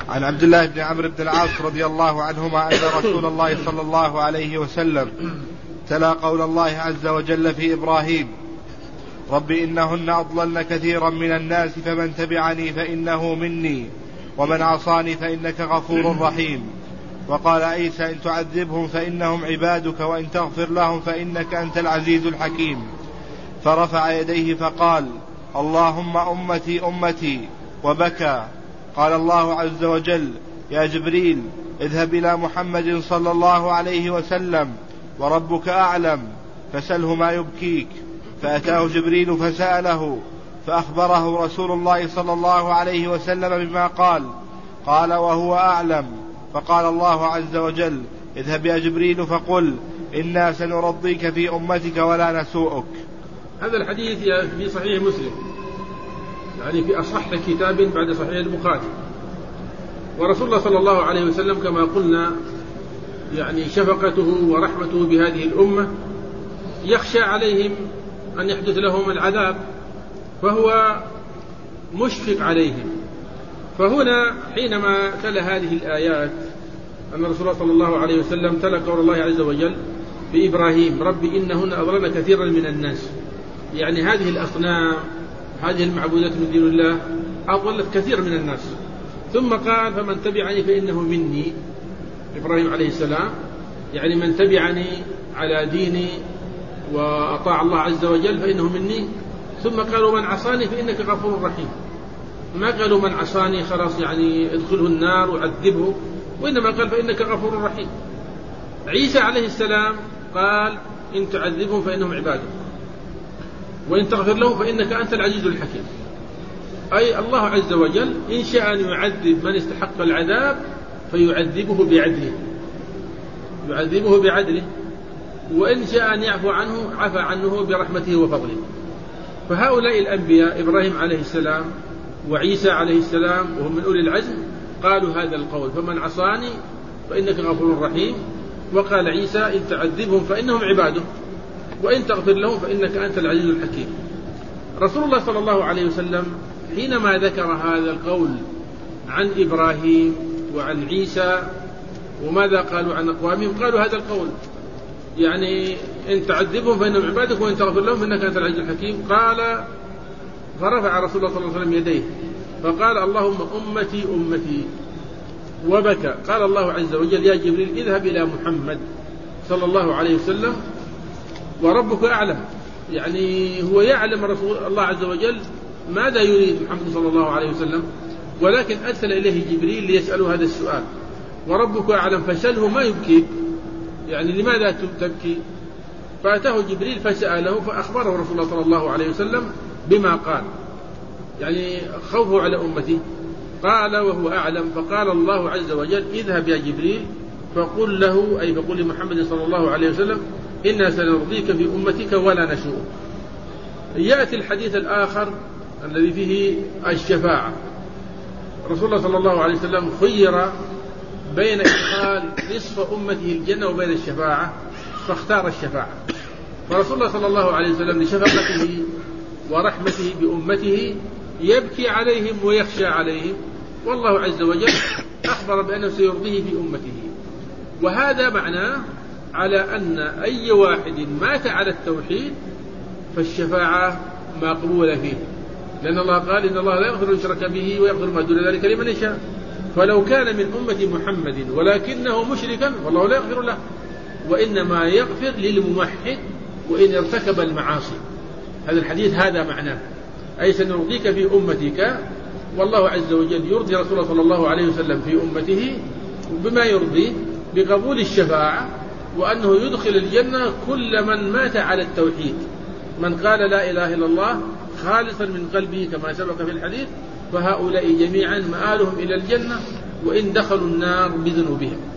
عن عبد الله بن عمرو بن العاص رضي الله عنهما أن رسول الله صلى الله عليه وسلم تلا قول الله عز وجل في إبراهيم: رب إنهن أضللن كثيرا من الناس فمن تبعني فإنه مني ومن عصاني فإنك غفور رحيم. وقال عيسى: إن تعذبهم فإنهم عبادك وإن تغفر لهم فإنك أنت العزيز الحكيم. فرفع يديه فقال: اللهم أمتي أمتي، وبكى. قال الله عز وجل: يا جبريل اذهب إلى محمد صلى الله عليه وسلم وربك أعلم فسله ما يبكيك. فأتاه جبريل فسأله فأخبره رسول الله صلى الله عليه وسلم بما قال وهو أعلم. فقال الله عز وجل: اذهب يا جبريل فقل إنا سنرضيك في أمتك ولا نسوءك. هذا الحديث في صحيح مسلم، يعني في أصح كتاب بعد صحيح البخاري. ورسول الله صلى الله عليه وسلم كما قلنا يعني شفقته ورحمته بهذه الأمة، يخشى عليهم أن يحدث لهم العذاب، فهو مشفق عليهم. فهنا حينما تلا هذه الآيات أن رسول الله صلى الله عليه وسلم تلا قول الله عز وجل في إبراهيم: رب إنهن أضللن كثيرا من الناس، يعني هذه الأصنام، هذه المعبودات من دون الله أضلت كثير من الناس. ثم قال: فمن تبعني فإنه مني. إبراهيم عليه السلام يعني من تبعني على ديني وأطاع الله عز وجل فإنه مني. ثم قالوا: من عصاني فإنك غفور رحيم. ما قالوا من عصاني خلاص يعني ادخله النار وعذبه، وإنما قال فإنك غفور رحيم. عيسى عليه السلام قال: إن تعذبهم فإنهم عبادك وإن تغفر لهم فإنك أنت العزيز الحكيم. أي الله عز وجل إن شاء أن يعذب من استحق العذاب فيعذبه بعدله، وإن شاء أن يعفو عنه عفى عنه برحمته وفضله. فهؤلاء الأنبياء إبراهيم عليه السلام وعيسى عليه السلام وهم من أولي العزم قالوا هذا القول: فمن عصاني فإنك غفور رحيم. وقال عيسى: إن تعذبهم فإنهم عباده وإن تغفر لهم فإنك أنت العزيز الحكيم. رسول الله صلى الله عليه وسلم حينما ذكر هذا القول عن إبراهيم وعن عيسى وماذا قالوا عن أقوامهم، قالوا هذا القول يعني إن تعذبهم فإنهم عبادك وإن تغفر لهم فإنك أنت العزيز الحكيم. قال: فرفع رسول الله صلى الله عليه وسلم يديه فقال: اللهم أمتي أمتي، وبكى. قال الله عز وجل: يا جبريل اذهب إلى محمد صلى الله عليه وسلم وربك أعلم. يعني هو يعلم رسول الله عز وجل ماذا يريد محمد صلى الله عليه وسلم، ولكن أرسل إليه جبريل ليسأله هذا السؤال: وربك أعلم فسأله ما يبكيك، يعني لماذا تبكي؟ فأتاه جبريل فسأله فأخبره رسول الله صلى الله عليه وسلم بما قال، يعني خوفه على أمته. قال وهو أعلم. فقال الله عز وجل: اذهب يا جبريل فقل له، أي فقل لمحمد صلى الله عليه وسلم: إنا سنرضيك في أمتك ولا نسوءك. يأتي الحديث الآخر الذي فيه الشفاعة. رسول الله صلى الله عليه وسلم خير بين إدخال نصف أمته الجنة وبين الشفاعة، فاختار الشفاعة. فرسول الله صلى الله عليه وسلم لشفقته ورحمته بأمته يبكي عليهم ويخشى عليهم، والله عز وجل أخبر بأنه سيرضيه في أمته. وهذا معناه على أن أي واحد مات على التوحيد فالشفاعة مقبولة فيه، لأن الله قال: إن الله لا يغفر أن يشرك به ويغفر ما دون ذلك لمن يشاء. فلو كان من أمة محمد ولكنه مشركا والله لا يغفر له، وإنما يغفر للموحد وإن ارتكب المعاصي. هذا الحديث هذا معناه، أي سنرضيك في أمتك، والله عز وجل يرضي رسول الله صلى الله عليه وسلم في أمته بما يرضيه بقبول الشفاعة، وأنه يدخل الجنة كل من مات على التوحيد، من قال لا إله إلا الله خالصا من قلبه كما سبق في الحديث، فهؤلاء جميعا مآلهم إلى الجنة وإن دخلوا النار بذنوبهم.